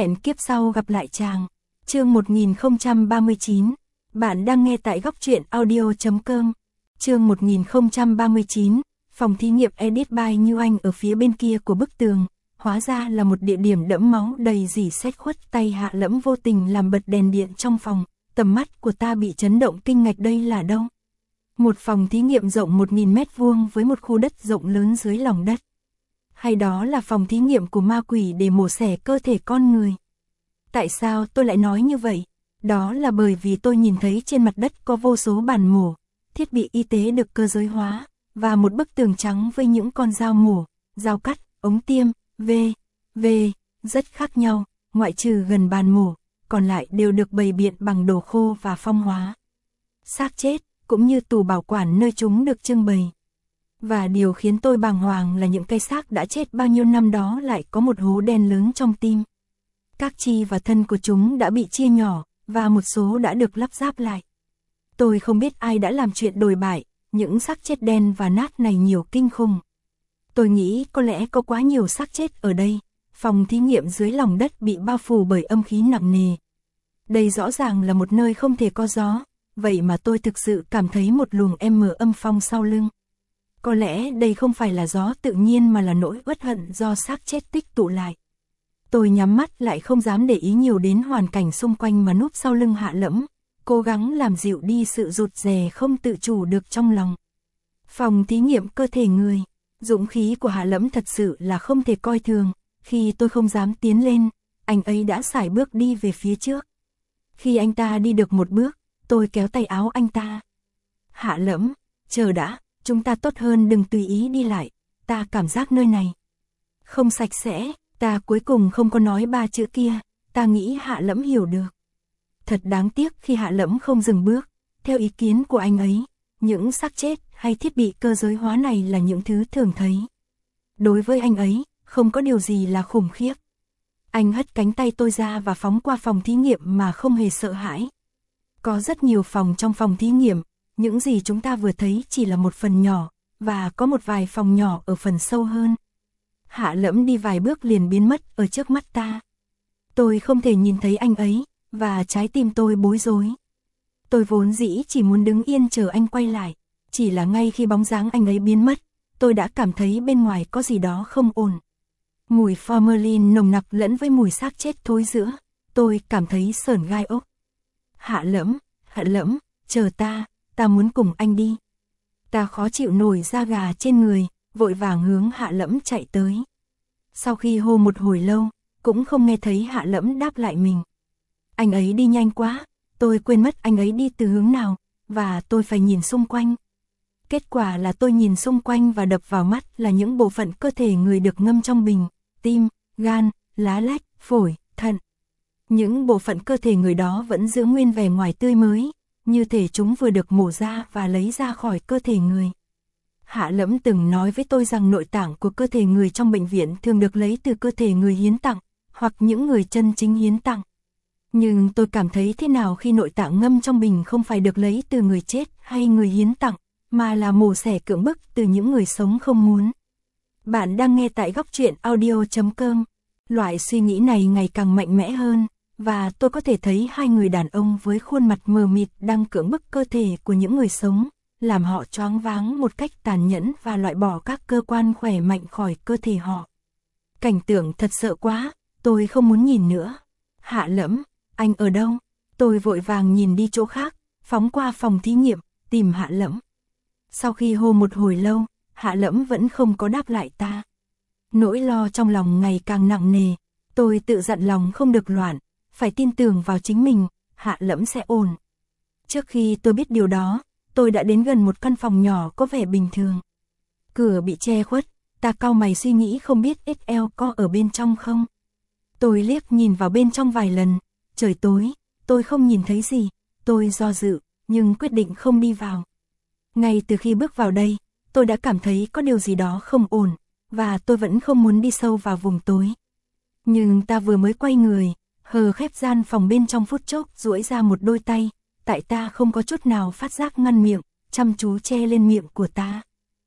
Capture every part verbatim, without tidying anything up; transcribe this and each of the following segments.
Hẹn kiếp sau gặp lại chàng. Chương một nghìn không trăm ba mươi chín. Bạn đang nghe tại góc truyện audio chấm com. Chương một nghìn không trăm ba mươi chín. Phòng thí nghiệm edit by Như Anh ở phía bên kia của bức tường. Hóa ra là một địa điểm đẫm máu đầy rỉ sét khuất. Tay Hạ Lẫm vô tình làm bật đèn điện trong phòng. Tầm mắt của ta bị chấn động kinh ngạc, đây là đâu? Một phòng thí nghiệm rộng một nghìn mét vuông với một khu đất rộng lớn dưới lòng đất. Hay đó là phòng thí nghiệm của ma quỷ để mổ xẻ cơ thể con người? Tại sao tôi lại nói như vậy? Đó là bởi vì tôi nhìn thấy trên mặt đất có vô số bàn mổ, thiết bị y tế được cơ giới hóa, và một bức tường trắng với những con dao mổ, dao cắt, ống tiêm, v, v, rất khác nhau, ngoại trừ gần bàn mổ, còn lại đều được bày biện bằng đồ khô và phong hóa. Xác chết, cũng như tủ bảo quản nơi chúng được trưng bày. Và điều khiến tôi bàng hoàng là những cây xác đã chết bao nhiêu năm đó lại có một hố đen lớn trong tim. Các chi và thân của chúng đã bị chia nhỏ, và một số đã được lắp ráp lại. Tôi không biết ai đã làm chuyện đồi bại, những xác chết đen và nát này nhiều kinh khủng. Tôi nghĩ có lẽ có quá nhiều xác chết ở đây, phòng thí nghiệm dưới lòng đất bị bao phủ bởi âm khí nặng nề. Đây rõ ràng là một nơi không thể có gió, vậy mà tôi thực sự cảm thấy một luồng M âm phong sau lưng. Có lẽ đây không phải là gió tự nhiên mà là nỗi uất hận do xác chết tích tụ lại. Tôi nhắm mắt lại không dám để ý nhiều đến hoàn cảnh xung quanh mà núp sau lưng Hạ Lẫm, cố gắng làm dịu đi sự rụt rè không tự chủ được trong lòng. Phòng thí nghiệm cơ thể người, dũng khí của Hạ Lẫm thật sự là không thể coi thường. Khi tôi không dám tiến lên, anh ấy đã sải bước đi về phía trước. Khi anh ta đi được một bước, tôi kéo tay áo anh ta. Hạ Lẫm, chờ đã, chúng ta tốt hơn đừng tùy ý đi lại, ta cảm giác nơi này không sạch sẽ. Ta cuối cùng không có nói ba chữ kia, ta nghĩ Hạ Lẫm hiểu được. Thật đáng tiếc khi Hạ Lẫm không dừng bước. Theo ý kiến của anh ấy, những xác chết hay thiết bị cơ giới hóa này là những thứ thường thấy. Đối với anh ấy, không có điều gì là khủng khiếp. Anh hất cánh tay tôi ra và phóng qua phòng thí nghiệm mà không hề sợ hãi. Có rất nhiều phòng trong phòng thí nghiệm, những gì chúng ta vừa thấy chỉ là một phần nhỏ, và có một vài phòng nhỏ ở phần sâu hơn. Hạ Lẫm đi vài bước liền biến mất ở trước mắt ta. Tôi không thể nhìn thấy anh ấy, và trái tim tôi bối rối. Tôi vốn dĩ chỉ muốn đứng yên chờ anh quay lại, chỉ là ngay khi bóng dáng anh ấy biến mất, tôi đã cảm thấy bên ngoài có gì đó không ổn. Mùi formalin nồng nặc lẫn với mùi xác chết thối rữa, tôi cảm thấy sởn gai ốc. Hạ Lẫm, Hạ Lẫm, chờ ta, ta muốn cùng anh đi. Ta khó chịu nổi da gà trên người, vội vàng hướng Hạ Lẫm chạy tới. Sau khi hô một hồi lâu, cũng không nghe thấy Hạ Lẫm đáp lại mình. Anh ấy đi nhanh quá, tôi quên mất anh ấy đi từ hướng nào, và tôi phải nhìn xung quanh. Kết quả là tôi nhìn xung quanh và đập vào mắt là những bộ phận cơ thể người được ngâm trong bình, tim, gan, lá lách, phổi, thận. Những bộ phận cơ thể người đó vẫn giữ nguyên vẻ ngoài tươi mới, như thể chúng vừa được mổ ra và lấy ra khỏi cơ thể người. Hạ Lẫm từng nói với tôi rằng nội tạng của cơ thể người trong bệnh viện thường được lấy từ cơ thể người hiến tặng, hoặc những người chân chính hiến tặng. Nhưng tôi cảm thấy thế nào khi nội tạng ngâm trong bình không phải được lấy từ người chết hay người hiến tặng, mà là mổ xẻ cưỡng bức từ những người sống không muốn. Bạn đang nghe tại góc truyện audio chấm com. Loại suy nghĩ này ngày càng mạnh mẽ hơn, và tôi có thể thấy hai người đàn ông với khuôn mặt mờ mịt đang cưỡng bức cơ thể của những người sống, làm họ choáng váng một cách tàn nhẫn và loại bỏ các cơ quan khỏe mạnh khỏi cơ thể họ. Cảnh tượng thật sợ quá, tôi không muốn nhìn nữa. Hạ Lẫm, anh ở đâu? Tôi vội vàng nhìn đi chỗ khác, phóng qua phòng thí nghiệm, tìm Hạ Lẫm. Sau khi hô một hồi lâu, Hạ Lẫm vẫn không có đáp lại ta. Nỗi lo trong lòng ngày càng nặng nề, tôi tự dặn lòng không được loạn, phải tin tưởng vào chính mình, Hạ Lẫm sẽ ổn. Trước khi tôi biết điều đó, tôi đã đến gần một căn phòng nhỏ có vẻ bình thường. Cửa bị che khuất, ta cau mày suy nghĩ không biết ích eo có ở bên trong không. Tôi liếc nhìn vào bên trong vài lần, trời tối, tôi không nhìn thấy gì, tôi do dự, nhưng quyết định không đi vào. Ngay từ khi bước vào đây, tôi đã cảm thấy có điều gì đó không ổn, và tôi vẫn không muốn đi sâu vào vùng tối. Nhưng ta vừa mới quay người, hờ khép gian phòng bên trong phút chốc duỗi ra một đôi tay, tại ta không có chút nào phát giác ngăn miệng, chăm chú che lên miệng của ta.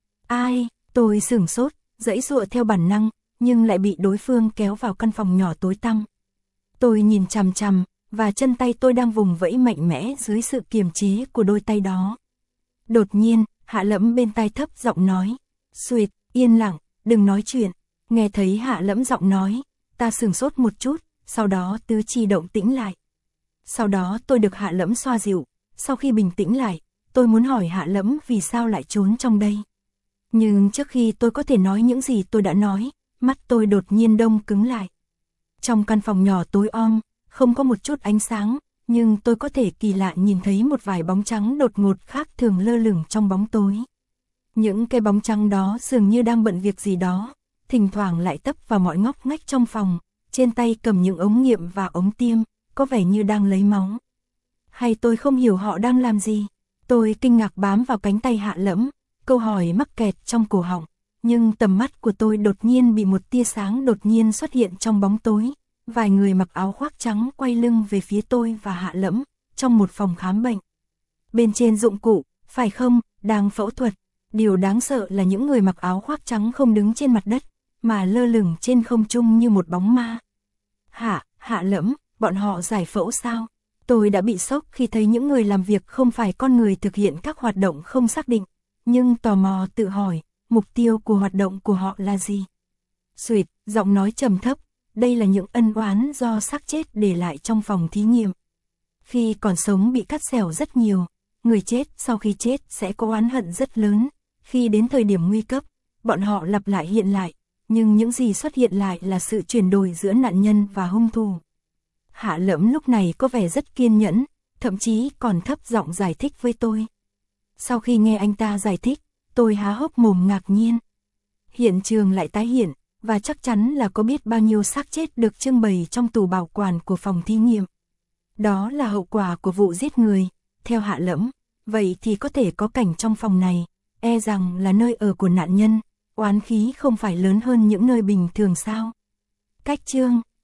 Ai? Tôi sửng sốt, giãy giụa theo bản năng, nhưng lại bị đối phương kéo vào căn phòng nhỏ tối tăm. Tôi nhìn chằm chằm, và chân tay tôi đang vùng vẫy mạnh mẽ dưới sự kiềm chế của đôi tay đó. Đột nhiên, Hạ Lẫm bên tai thấp giọng nói, "Xuyệt, yên lặng, đừng nói chuyện." Nghe thấy Hạ Lẫm giọng nói, ta sửng sốt một chút, sau đó tứ chi động tĩnh lại. Sau đó tôi được Hạ Lẫm xoa dịu, sau khi bình tĩnh lại, tôi muốn hỏi Hạ Lẫm vì sao lại trốn trong đây. Nhưng trước khi tôi có thể nói những gì tôi đã nói, mắt tôi đột nhiên đông cứng lại. Trong căn phòng nhỏ tối om, không có một chút ánh sáng, nhưng tôi có thể kỳ lạ nhìn thấy một vài bóng trắng đột ngột khác thường lơ lửng trong bóng tối. Những cái bóng trắng đó dường như đang bận việc gì đó, thỉnh thoảng lại tấp vào mọi ngóc ngách trong phòng, trên tay cầm những ống nghiệm và ống tiêm, có vẻ như đang lấy máu. Hay tôi không hiểu họ đang làm gì? Tôi kinh ngạc bám vào cánh tay Hạ Lẫm, câu hỏi mắc kẹt trong cổ họng, nhưng tầm mắt của tôi đột nhiên bị một tia sáng đột nhiên xuất hiện trong bóng tối. Vài người mặc áo khoác trắng quay lưng về phía tôi và Hạ Lẫm, trong một phòng khám bệnh. Bên trên dụng cụ, phải không, đang phẫu thuật. Điều đáng sợ là những người mặc áo khoác trắng không đứng trên mặt đất, mà lơ lửng trên không trung như một bóng ma. Hạ, Hạ Lẫm, bọn họ giải phẫu sao? Tôi đã bị sốc khi thấy những người làm việc không phải con người thực hiện các hoạt động không xác định, nhưng tò mò tự hỏi, mục tiêu của hoạt động của họ là gì? Xuyệt, giọng nói trầm thấp, đây là những ân oán do xác chết để lại trong phòng thí nghiệm. Khi còn sống bị cắt xẻo rất nhiều, người chết sau khi chết sẽ có oán hận rất lớn. Khi đến thời điểm nguy cấp, bọn họ lặp lại hiện lại, nhưng những gì xuất hiện lại là sự chuyển đổi giữa nạn nhân và hung thủ. Hạ Lẫm lúc này có vẻ rất kiên nhẫn, thậm chí còn thấp giọng giải thích với tôi. Sau khi nghe anh ta giải thích, tôi há hốc mồm ngạc nhiên. Hiện trường lại tái hiện, và chắc chắn là có biết bao nhiêu xác chết được trưng bày trong tủ bảo quản của phòng thí nghiệm. Đó là hậu quả của vụ giết người, theo Hạ Lẫm. Vậy thì có thể có cảnh trong phòng này, e rằng là nơi ở của nạn nhân, oán khí không phải lớn hơn những nơi bình thường sao? Cách chương